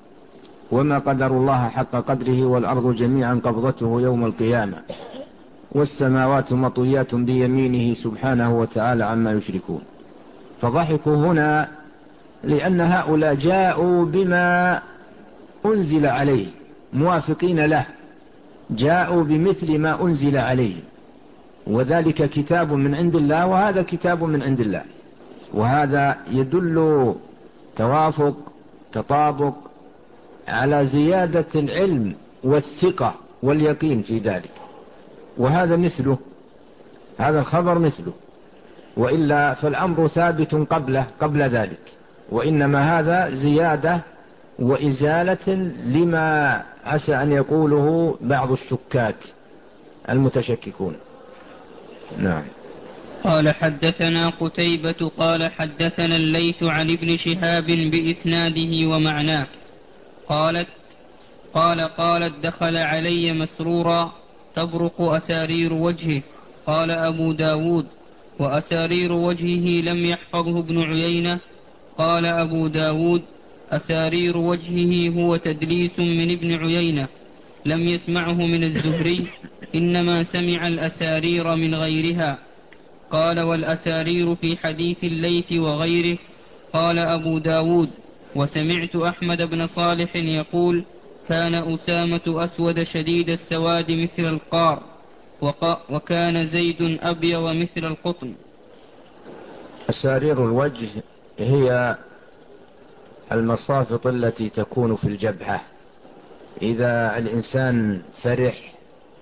وما قدر الله حق قدره والأرض جميعا قبضته يوم القيامة. والسماوات مطويات بيمينه سبحانه وتعالى عما يشركون. فضحكوا هنا لأن هؤلاء جاءوا بما أنزل عليه موافقين له، جاءوا بمثل ما أنزل عليه، وذلك كتاب من عند الله وهذا كتاب من عند الله، وهذا يدل توافق تطابق على زيادة العلم والثقة واليقين في ذلك، وهذا مثله، هذا الخبر مثله، وإلا فالأمر ثابت قبله قبل ذلك، وإنما هذا زيادة وإزالة لما عسى أن يقوله بعض الشكاك المتشككون. نعم. قال حدثنا قتيبة قال حدثنا الليث عن ابن شهاب بإسناده ومعناه قالت قال قالت دخل علي مسرورا تبرق أسارير وجهه. قال أبو داود وأسارير وجهه لم يحفظه ابن عيينة. قال أبو داود أسارير وجهه هو تدليس من ابن عيينة لم يسمعه من الزهري، إنما سمع الأسارير من غيرها. قال والأسارير في حديث الليث وغيره. قال أبو داود وسمعت أحمد بن صالح يقول كان أسامة أسود شديد السواد مثل القار، وكان زيد أبيض مثل القطن. أسارير الوجه هي المصافط التي تكون في الجبهة، إذا الإنسان فرح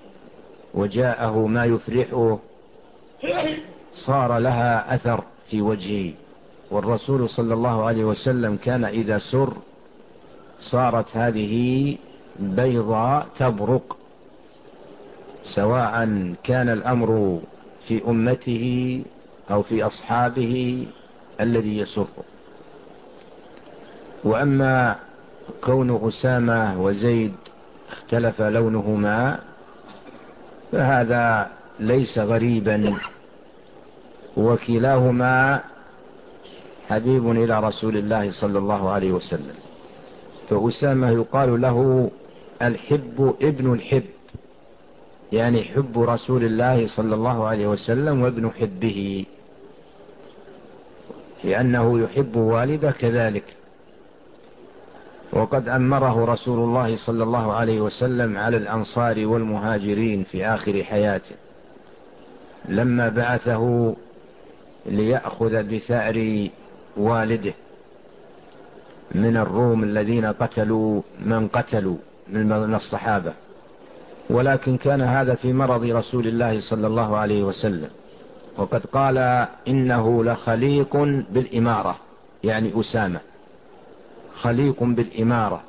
وجاءه ما يفرحه صار لها أثر في وجهه، والرسول صلى الله عليه وسلم كان إذا سر صارت هذه بيضاء تبرق، سواء كان الأمر في أمته أو في أصحابه الذي يسر. وأما كون أسامة وزيد اختلف لونهما فهذا ليس غريبا، وكلاهما حبيب إلى رسول الله صلى الله عليه وسلم، فأسامة يقال له الحب ابن الحب، يعني حب رسول الله صلى الله عليه وسلم وابن حبه، لأنه يحب والده كذلك. وقد أمره رسول الله صلى الله عليه وسلم على الأنصار والمهاجرين في آخر حياته لما بعثه ليأخذ بثأر والده من الروم الذين قتلوا من قتلوا من الصحابة، ولكن كان هذا في مرض رسول الله صلى الله عليه وسلم، وقد قال إنه لخليق بالإمارة، يعني أسامة خليق بالإمارة،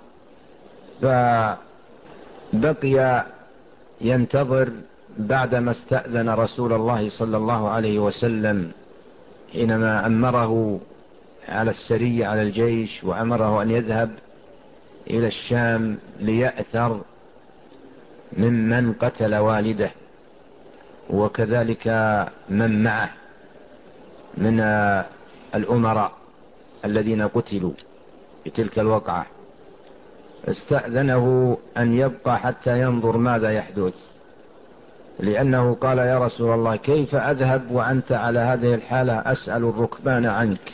فبقي ينتظر بعدما استأذن رسول الله صلى الله عليه وسلم حينما أمره على السرية على الجيش، وأمره أن يذهب إلى الشام ليأثر ممن قتل والده، وكذلك من معه من الأمراء الذين قتلوا في تلك الوقعة. استأذنه أن يبقى حتى ينظر ماذا يحدث، لأنه قال يا رسول الله كيف أذهب وأنت على هذه الحالة أسأل الركبان عنك،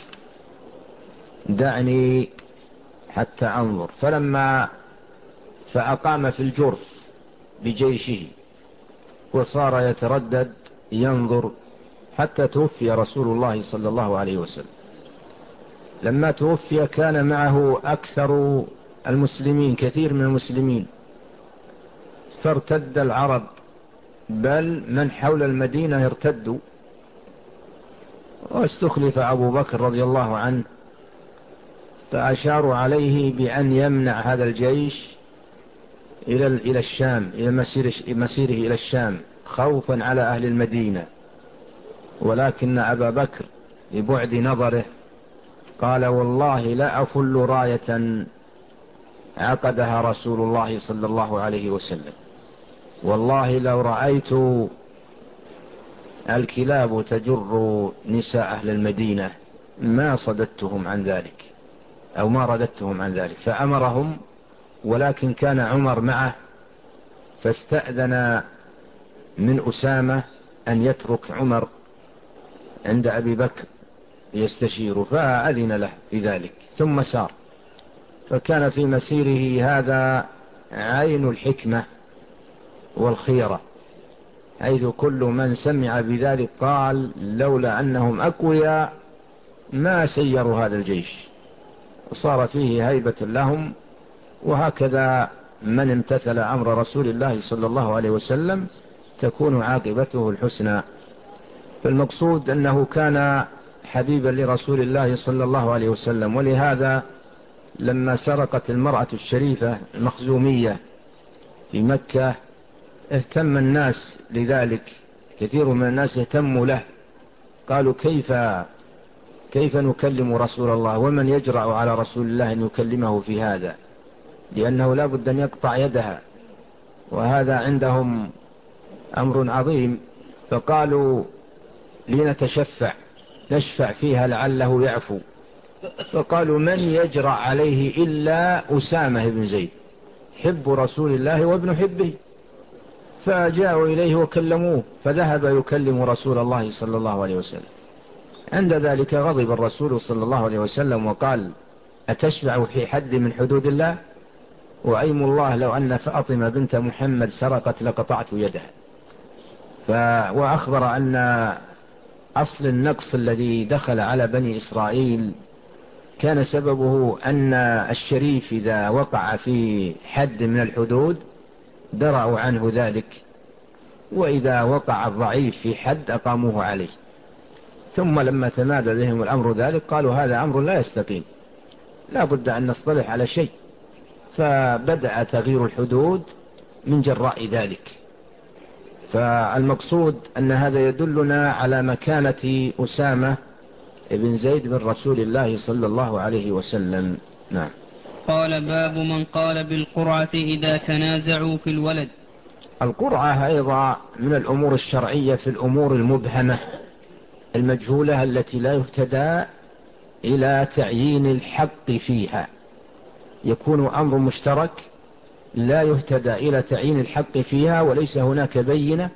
دعني حتى أنظر. فلما فأقام في الجرف بجيشه وصار يتردد ينظر حتى توفي رسول الله صلى الله عليه وسلم. لما توفي كان معه أكثر المسلمين، كثير من المسلمين، فارتد العرب، بل من حول المدينة ارتدوا، واستخلف أبو بكر رضي الله عنه، فأشاروا عليه بأن يمنع هذا الجيش إلى إلى الشام، إلى مسيره إلى الشام، خوفا على أهل المدينة. ولكن أبا بكر لبعد نظره قال والله لا أفل راية عقدها رسول الله صلى الله عليه وسلم، والله لو رأيت الكلاب تجر نساء أهل المدينة ما صددتهم عن ذلك أو ما رددتهم عن ذلك. فأمرهم، ولكن كان عمر معه، فاستأذن من أسامة أن يترك عمر عند أبي بكر يستشير، فأذن له بذلك ثم سار. فكان في مسيره هذا عين الحكمة والخيرة، حيث كل من سمع بذلك قال لولا أنهم أقوياء ما سيروا هذا الجيش، صار فيه هيبة لهم. وهكذا من امتثل أمر رسول الله صلى الله عليه وسلم تكون عاقبته الحسنى. فالمقصود أنه كان حبيبا لرسول الله صلى الله عليه وسلم، ولهذا لما سرقت المرأة الشريفة المخزومية في مكة اهتم الناس لذلك، كثير من الناس اهتموا له، قالوا كيف كيف نكلم رسول الله ومن يجرأ على رسول الله أن يكلمه في هذا، لأنه لا بد أن يقطع يدها، وهذا عندهم أمر عظيم. فقالوا لنتشفع نشفع فيها لعله يعفو، فقالوا من يجرأ عليه إلا أسامة بن زيد حب رسول الله وابن حبه. فجاءوا إليه وكلموه، فذهب يكلم رسول الله صلى الله عليه وسلم. عند ذلك غضب الرسول صلى الله عليه وسلم وقال أتشفع في حد من حدود الله؟ وأيم الله لو أن فاطمة بنت محمد سرقت لقطعت يدها. ف... وأخبر أن أصل النقص الذي دخل على بني إسرائيل كان سببه أن الشريف إذا وقع في حد من الحدود درأوا عنه ذلك، وإذا وقع الضعيف في حد أقاموه عليه. ثم لما تمادى بهم الأمر ذلك قالوا هذا أمر لا يستقيم، لا بد أن نصطلح على شيء، فبدأ تغيير الحدود من جراء ذلك. فالمقصود أن هذا يدلنا على مكانة أسامة ابن زيد بن رسول الله صلى الله عليه وسلم. نعم. قال باب من قال بالقرعة إذا تنازعوا في الولد. القرعة أيضا من الأمور الشرعية في الأمور المبهمة المجهولة التي لا يهتدى إلى تعيين الحق فيها، يكون أمر مشترك لا يهتدى إلى تعيين الحق فيها وليس هناك بينة،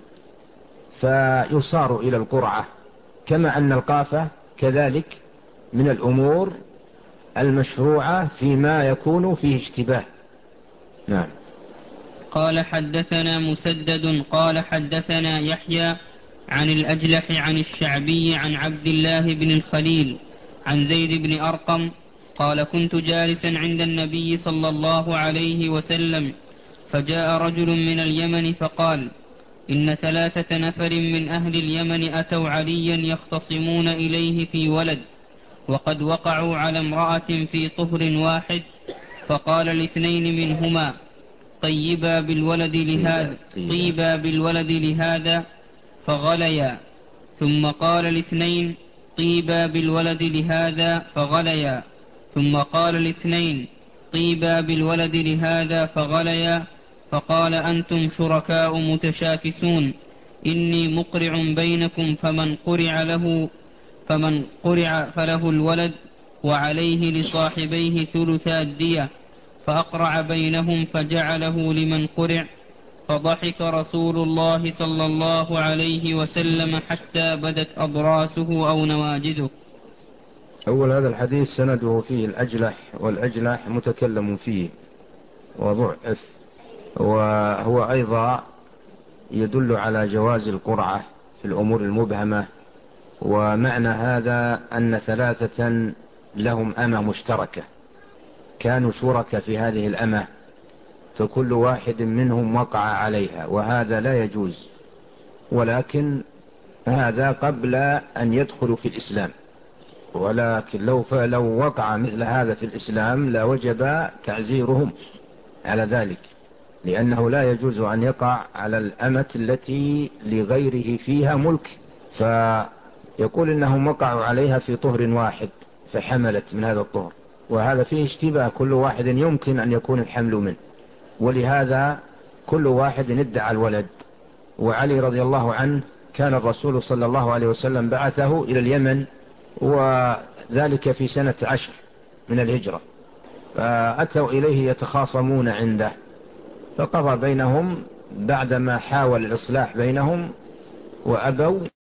فيصار إلى القرعة. كما أن القافة كذلك من الأمور المشروعة فيما يكون فيه اشتباه. نعم. قال حدثنا مسدد قال حدثنا يحيى عن الأجلح عن الشعبي عن عبد الله بن الخليل عن زيد بن أرقم قال كنت جالسا عند النبي صلى الله عليه وسلم فجاء رجل من اليمن فقال إن ثلاثة نفر من أهل اليمن أتوا عليا يختصمون إليه في ولد، وقد وقعوا على امرأة في طهر واحد، فقال الاثنين منهما طيبا بالولد لهذا طيبا بالولد لهذا فغليا، ثم قال الاثنين طيبا بالولد لهذا فغليا، ثم قال الاثنين طيبا بالولد لهذا فغليا، فقال أنتم شركاء متشاكسون، إني مقرع بينكم فمن قرع له فمن قرع فله الولد وعليه لصاحبيه ثلثا الدية، فأقرع بينهم فجعله لمن قرع، فضحك رسول الله صلى الله عليه وسلم حتى بدت أضراسه أو نواجذه. أول هذا الحديث سنده فيه الأجلح، والأجلح متكلم فيه وضعف، وهو أيضا يدل على جواز القرعة في الأمور المبهمة. ومعنى هذا أن ثلاثة لهم أمة مشتركة كانوا شركة في هذه الأمة، فكل واحد منهم وقع عليها، وهذا لا يجوز، ولكن هذا قبل أن يدخلوا في الإسلام. ولكن لو لو وقع مثل هذا في الإسلام لا وجب تعزيرهم على ذلك، لأنه لا يجوز أن يقع على الأمة التي لغيره فيها ملك. فيقول إنهم وقعوا عليها في طهر واحد فحملت من هذا الطهر، وهذا فيه اشتباه، كل واحد يمكن أن يكون الحمل منه، ولهذا كل واحد ادعى الولد. وعلي رضي الله عنه كان الرسول صلى الله عليه وسلم بعثه إلى اليمن، وذلك في سنة عشر من الهجرة، فأتوا إليه يتخاصمون عنده، فقضى بينهم بعدما حاول الإصلاح بينهم وأبوا